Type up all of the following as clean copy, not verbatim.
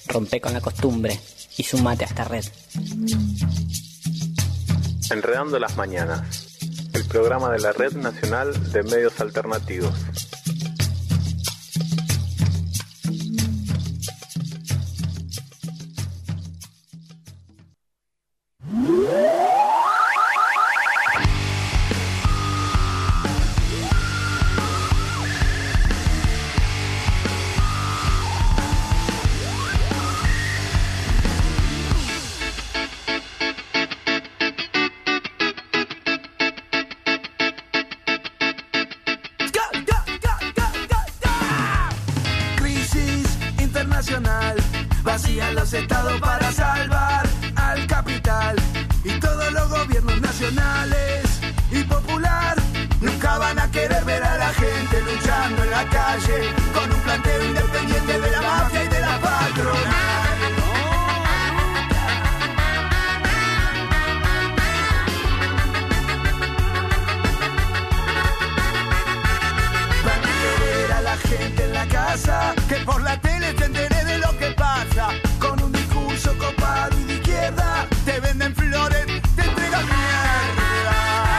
Rompe con la costumbre y sumate a esta red. Enredando las mañanas, el programa de la Red Nacional de Medios Alternativos. Vacían los estados para salvar al capital, y todos los gobiernos nacionales y popular nunca van a querer ver a la gente luchando en la calle con un planteo independiente de la mafia y de la patronal. Van a querer a la gente en la casa, que por la tele se entere de lo que pasa. Con un discurso copado y de izquierda te venden flores, te entregan mierda.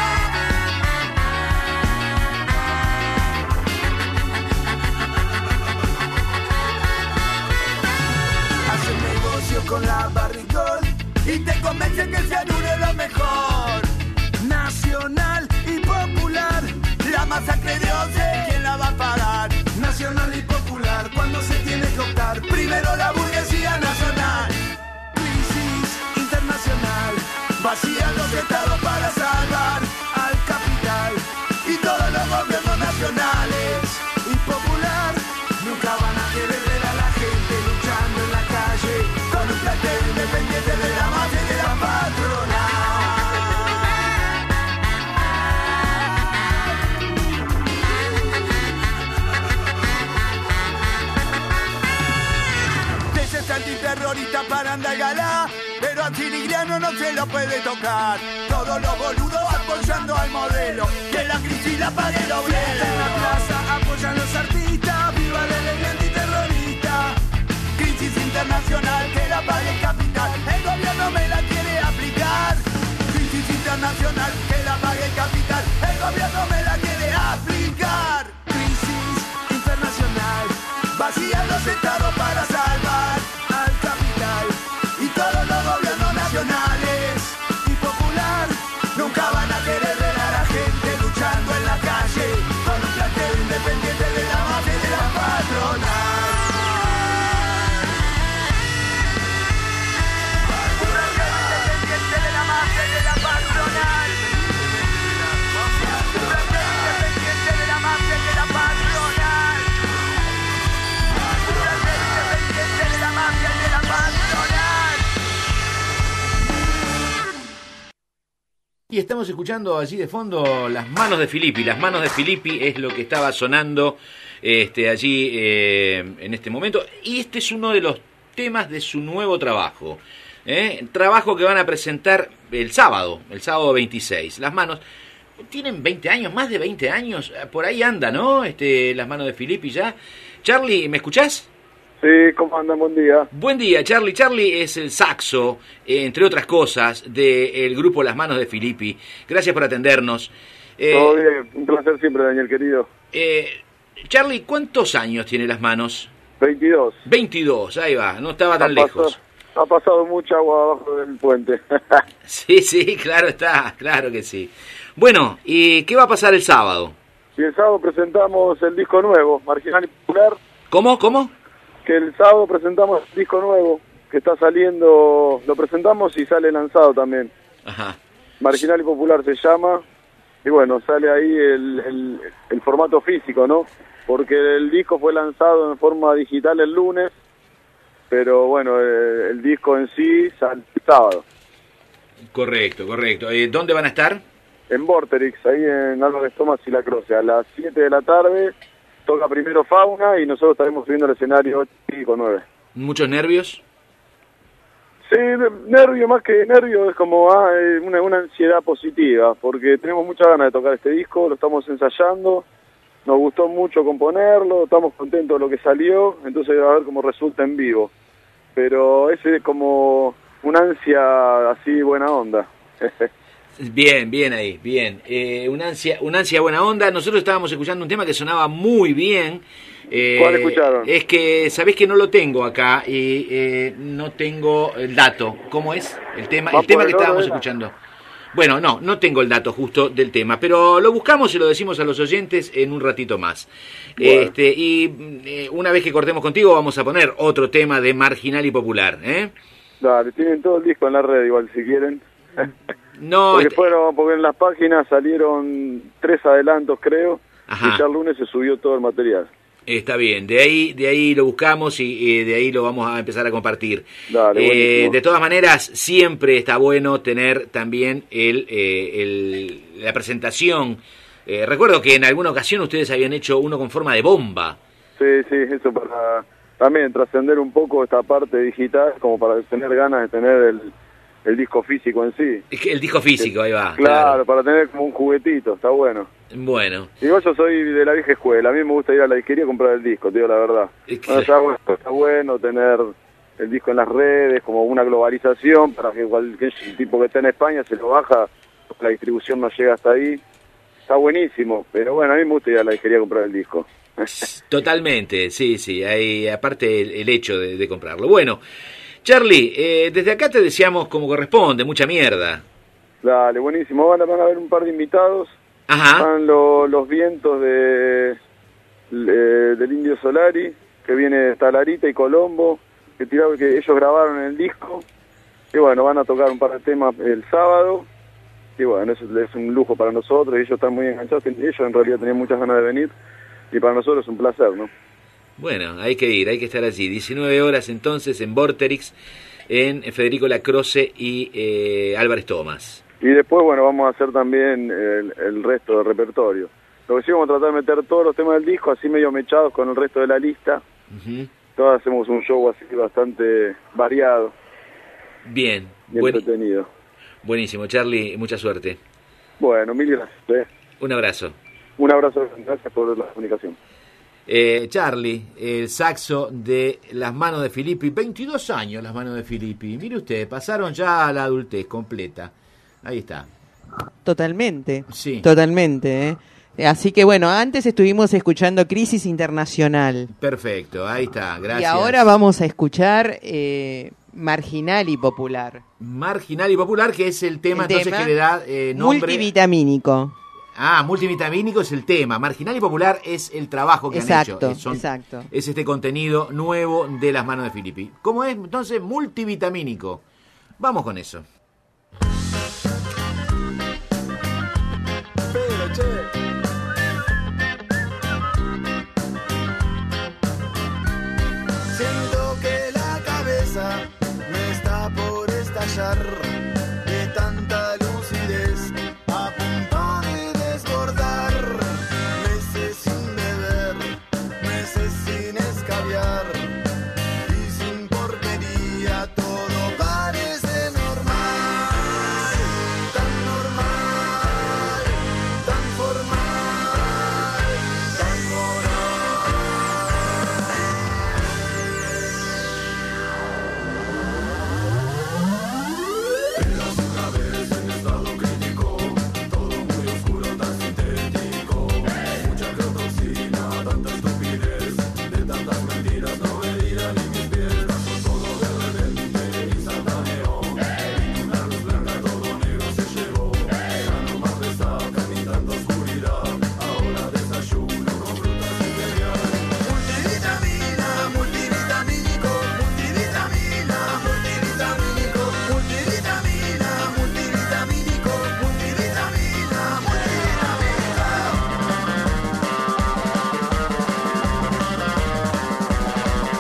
Hacen negocio con la Barricol y te convencen que el cianuro es lo mejor. Nacional y popular, la masacre de Once, ¿quién la va a pagar? Nacional y popular, cuando se tiene que optar, primero la burguesía nacional. Crisis internacional, vacían los estados para salvar al capital, y todos los gobiernos nacionales y popular nunca van a querer ver a la gente luchando en la calle con un planteo independiente de la mafia y de la patronal. Antiterrorista para Andalgalá, pero a Chirigliano no se lo puede tocar. Todos los boludos apoyando al modelo, que la crisis la pague el obrero. En la plaza apoyan los artistas, viva la ley antiterrorista. Crisis internacional, que la pague el capital, el gobierno me la quiere aplicar. Crisis internacional, que la pague el capital, el gobierno me la quiere aplicar. Crisis internacional, vacían los estados para salvar al capital, y todos los gobiernos nacionales y popular nunca van a querer ver a la gente luchando en la calle con un planteo independiente de la mafia y de la patronal. Un planteo independiente de la mafia y de la patronal. Un planteo independiente de la mafia y de la patronal. De la mafia y de la patronal. Y estamos escuchando allí de fondo Las Manos de Filippi. Las Manos de Filippi es lo que estaba sonando allí en este momento. Y este es uno de los temas de su nuevo trabajo. Trabajo que van a presentar el sábado 26. Las Manos tienen 20 años, más de 20 años. Por ahí anda, ¿no? Las Manos de Filippi ya. Charlie, ¿me escuchás? Sí, ¿cómo andan? Buen día. Buen día, Charlie. Charlie es el saxo, entre otras cosas, del grupo Las Manos de Filippi. Gracias por atendernos. Todo bien, un placer siempre, Daniel, querido. Charlie, ¿cuántos años tiene Las Manos? 22. 22, ahí va, no estaba tan lejos. Ha pasado mucha agua abajo del puente. Sí, claro está, claro que sí. Bueno, ¿y qué va a pasar el sábado? Y el sábado presentamos el disco nuevo, Marginal y Popular. ¿Cómo? Que el sábado presentamos el disco nuevo, que está saliendo, lo presentamos y sale lanzado también. Ajá. Marginal y Popular se llama, y bueno, sale ahí el formato físico, ¿no? Porque el disco fue lanzado en forma digital el lunes, pero bueno, el disco en sí sale el sábado. Correcto. ¿Dónde van a estar? En Vorterix, ahí en Álvarez Thomas y La Croce, a las 7 de la tarde. Toca primero Fauna y nosotros estaremos subiendo al escenario 8:09. ¿Muchos nervios? Sí, nervio más que nervio, es como una ansiedad positiva, porque tenemos muchas ganas de tocar este disco, lo estamos ensayando, nos gustó mucho componerlo, estamos contentos de lo que salió, entonces a ver cómo resulta en vivo. pero es como una ansia así buena onda. Bien, bien ahí, bien. Una ansia buena onda. Nosotros estábamos escuchando un tema que sonaba muy bien. ¿Cuál escucharon? Es que, sabés que no lo tengo acá y no tengo el dato. ¿Cómo es el tema? El tema que estábamos escuchando. Bueno, no tengo el dato justo del tema, pero lo buscamos y lo decimos a los oyentes en un ratito más. Bueno. Una vez que cortemos contigo vamos a poner otro tema de Marginal y Popular, ¿eh? Dale, tienen todo el disco en la red igual si quieren. No, porque en las páginas salieron 3 adelantos creo. Ajá. Y ya el lunes se subió todo el material. Está bien, de ahí lo buscamos y de ahí lo vamos a empezar a compartir. Dale, de todas maneras, siempre está bueno tener también la presentación. Recuerdo que en alguna ocasión ustedes habían hecho uno con forma de bomba. Sí, eso para también trascender un poco esta parte digital, como para tener ganas de tener el disco físico en sí. El disco físico, ahí va. Claro, para tener como un juguetito, está bueno. Bueno. Igual yo soy de la vieja escuela, a mí me gusta ir a la disquería a comprar el disco, te digo la verdad. Está bueno tener el disco en las redes, como una globalización, para que cualquier tipo que esté en España se lo baja, la distribución no llega hasta ahí. Está buenísimo, pero bueno, a mí me gusta ir a la disquería a comprar el disco. Totalmente, sí, hay aparte el hecho de comprarlo. Bueno, Charlie, desde acá te deseamos como corresponde, mucha mierda. Dale, buenísimo, van a haber un par de invitados. Ajá. Van los vientos del Indio Solari, que viene Talarita y Colombo, que ellos grabaron en el disco, y bueno, van a tocar un par de temas el sábado, y bueno, eso es un lujo para nosotros, y ellos están muy enganchados, ellos en realidad tenían muchas ganas de venir, y para nosotros es un placer, ¿no? Bueno, hay que ir, hay que estar allí, 19 horas entonces en Vorterix, en Federico Lacroce y Álvarez Thomas. Y después, bueno, vamos a hacer también el resto del repertorio. Lo que sí, vamos a tratar de meter todos los temas del disco, así medio mechados con el resto de la lista. Uh-huh. Todos hacemos un show así bastante variado. Bien. Entretenido. Buenísimo, Charlie, mucha suerte. Bueno, mil gracias. Un abrazo. Un abrazo, gracias por la comunicación. Charlie, el saxo de Las Manos de Filippi, 22 años Las Manos de Filippi. Mire usted, pasaron ya a la adultez completa. Ahí está. Totalmente. Sí. Totalmente, Así que bueno, antes estuvimos escuchando Crisis Internacional. Perfecto, ahí está, gracias. Y ahora vamos a escuchar Marginal y Popular. Marginal y Popular, que es el tema entonces que le da nombre... Multivitamínico. Multivitamínico es el tema. Marginal y Popular es el trabajo que han hecho. Exacto. Es este contenido nuevo de Las Manos de Filippi. ¿Cómo es entonces? Multivitamínico. Vamos con eso. Siento que la cabeza me está por estallar de tanta lucidez, a punto de desbordar. Meses sin beber, meses sin escabiar y sin porquería, todo parece normal, tan normal, tan formal, tan moral. Eras una vez en estado crítico, todo muy oscuro, tan sintético, mucha crotoxina, tanta estupidez, de tantas mentiras no veía ni mis pies, pasó todo de repente, instantáneo, una luz blanca, todo negro se llevó, ya no más resaca ni tanta oscuridad, ahora desayuno con frutas y cereal. Multivitamina, multivitamínico, multivitamina, multivitamínico, multivitamina, multivitamínico, multivitamina, multivitamínica.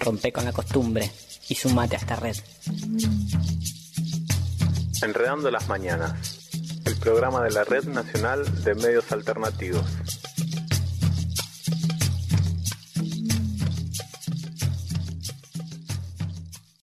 Rompe con la costumbre y sumate a esta red. Enredando las mañanas, el programa de la Red Nacional de Medios Alternativos.